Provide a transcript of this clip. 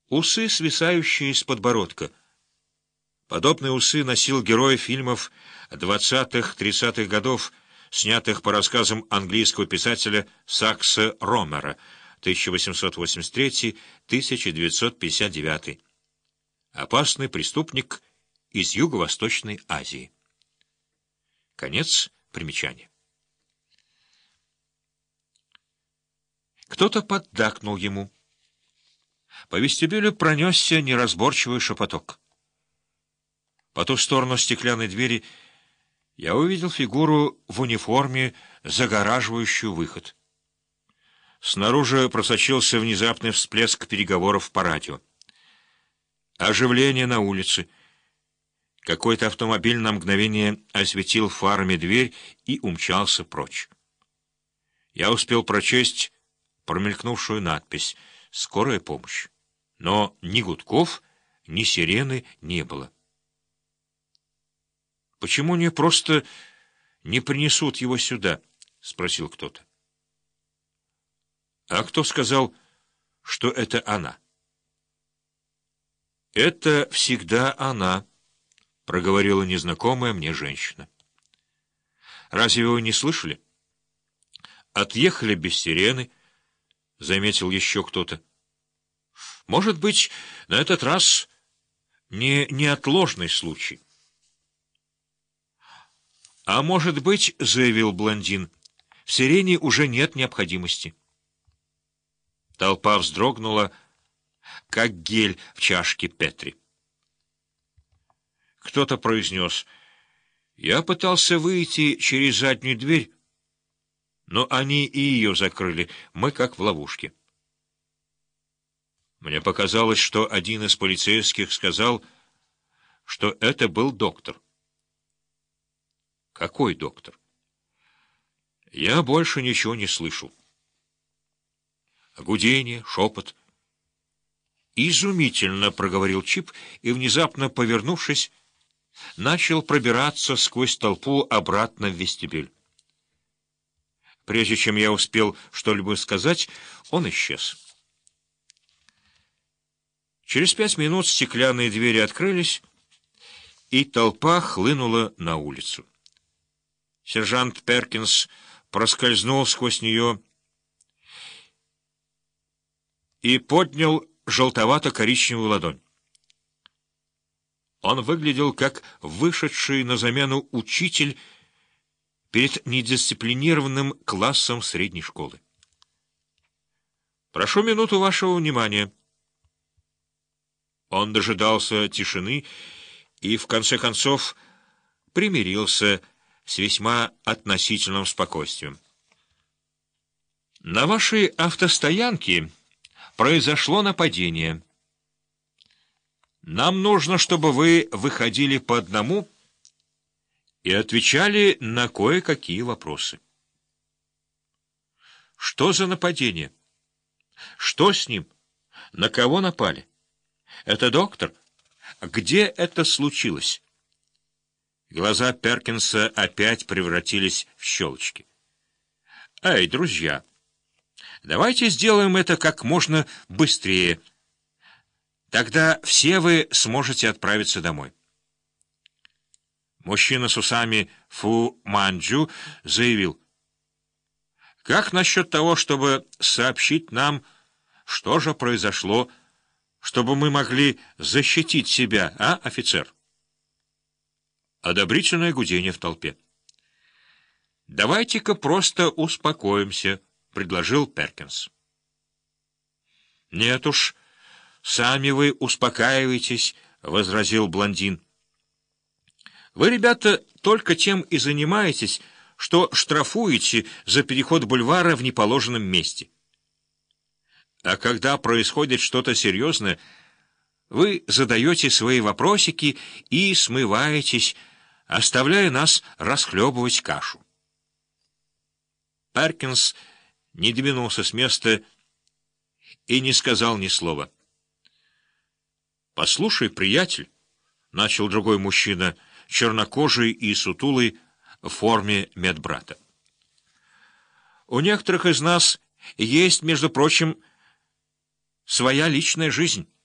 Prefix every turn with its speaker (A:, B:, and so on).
A: Усы, свисающие с подбородка. Подобные усы носил герой фильмов 20-30-х годов, снятых по рассказам английского писателя Сакса Ромера 1883-1959. Опасный преступник из Юго-Восточной Азии. Конец примечания. Кто-то поддакнул ему. По вестибюлю пронесся неразборчивый шепоток. По ту сторону стеклянной двери я увидел фигуру в униформе, загораживающую выход. Снаружи просочился внезапный всплеск переговоров по радио. Оживление на улице. Какой-то автомобиль на мгновение осветил фарами дверь и умчался прочь. Я успел прочесть промелькнувшую надпись «Скорая помощь». Но ни гудков, ни сирены не было. «Почему мне просто не принесут его сюда?» — спросил кто-то. «А кто сказал, что это она?» «Это всегда она», — проговорила незнакомая мне женщина. «Разве вы не слышали?» «Отъехали без сирены», — заметил еще кто-то. «Может быть, на этот раз не неотложный случай». «А может быть, — заявил блондин, — в сирене уже нет необходимости». Толпа вздрогнула, как гель в чашке Петри. Кто-то произнес: «Я пытался выйти через заднюю дверь, но они и ее закрыли, мы как в ловушке». Мне показалось, что один из полицейских сказал, что это был доктор. «Какой доктор?» Я больше ничего не слышал. Гудение, шепот. «Изумительно!» — проговорил Чип и, внезапно повернувшись, начал пробираться сквозь толпу обратно в вестибюль. Прежде чем я успел что-либо сказать, он исчез. Через 5 минут стеклянные двери открылись, и толпа хлынула на улицу. Сержант Перкинс проскользнул сквозь нее и поднял желтовато-коричневую ладонь. Он выглядел как вышедший на замену учитель перед недисциплинированным классом средней школы. «Прошу минуту вашего внимания». Он дожидался тишины и, в конце концов, примирился с весьма относительным спокойствием. «На вашей автостоянке произошло нападение. Нам нужно, чтобы вы выходили по одному и отвечали на кое-какие вопросы». «Что за нападение? Что с ним? На кого напали? Это доктор? Где это случилось?» Глаза Перкинса опять превратились в щелочки. «Эй, друзья, давайте сделаем это как можно быстрее. Тогда все вы сможете отправиться домой». Мужчина с усами Фу Манчжу заявил: «Как насчет того, чтобы сообщить нам, что же произошло, чтобы мы могли защитить себя, а, офицер?» Одобрительное гудение в толпе. «Давайте-ка просто успокоимся», — предложил Перкинс. «Нет уж, сами вы успокаиваетесь», — возразил блондин. «Вы, ребята, только тем и занимаетесь, что штрафуете за переход бульвара в неположенном месте. А когда происходит что-то серьезное, вы задаете свои вопросики и смываетесь, оставляя нас расхлебывать кашу». Перкинс не двинулся с места и не сказал ни слова. «Послушай, приятель», — начал другой мужчина, чернокожий и сутулый, в форме медбрата. «У некоторых из нас есть, между прочим, своя личная жизнь».